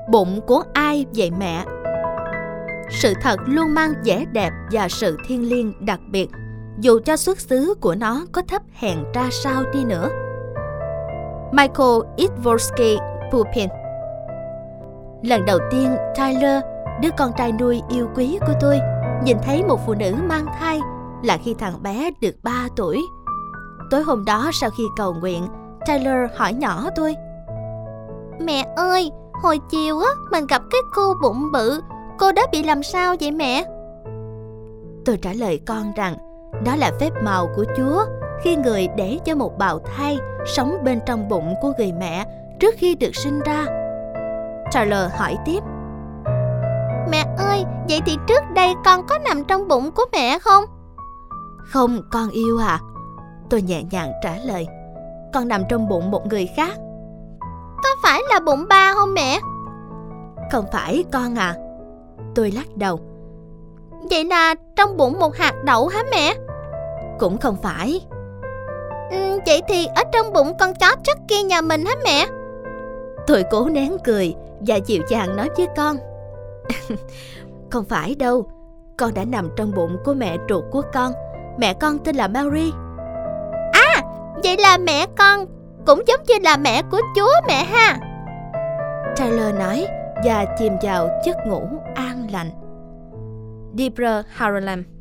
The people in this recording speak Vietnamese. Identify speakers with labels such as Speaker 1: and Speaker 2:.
Speaker 1: Bụng của ai vậy mẹ? Sự thật luôn mang vẻ đẹp và sự thiêng liêng đặc biệt, dù cho xuất xứ của nó có thấp hèn ra sao đi nữa. Michael Idvorsky Pupin. Lần đầu tiên Tyler, đứa con trai nuôi yêu quý của tôi, nhìn thấy một phụ nữ mang thai là khi thằng bé được 3 tuổi. Tối hôm đó sau khi cầu nguyện, Tyler hỏi nhỏ tôi: "Mẹ ơi, hồi chiều á mình gặp cái cô bụng bự, cô đó bị làm sao vậy mẹ?" Tôi trả lời con rằng đó là phép màu của Chúa khi Người để cho một bào thai sống bên trong bụng của người mẹ trước khi được sinh ra. Tyler hỏi tiếp: "Mẹ ơi, vậy thì trước đây con có nằm trong bụng của mẹ không?" "Không, con yêu à," tôi nhẹ nhàng trả lời. "Con nằm trong bụng một người khác." "Có phải là bụng ba không mẹ?" "Không phải con à," tôi lắc đầu. "Vậy là trong bụng một hạt đậu hả mẹ?" "Cũng không phải." "Vậy thì ở trong bụng con chó Chucky nhà mình hả mẹ?" Tôi cố nén cười và dịu dàng nói với con: "Không phải đâu, con đã nằm trong bụng của mẹ ruột của con. Mẹ con tên là Mary." "À, vậy là mẹ con cũng giống như là mẹ của Chúa mẹ ha," Tyler nói và chìm vào giấc ngủ an lành. Deborah Harlem.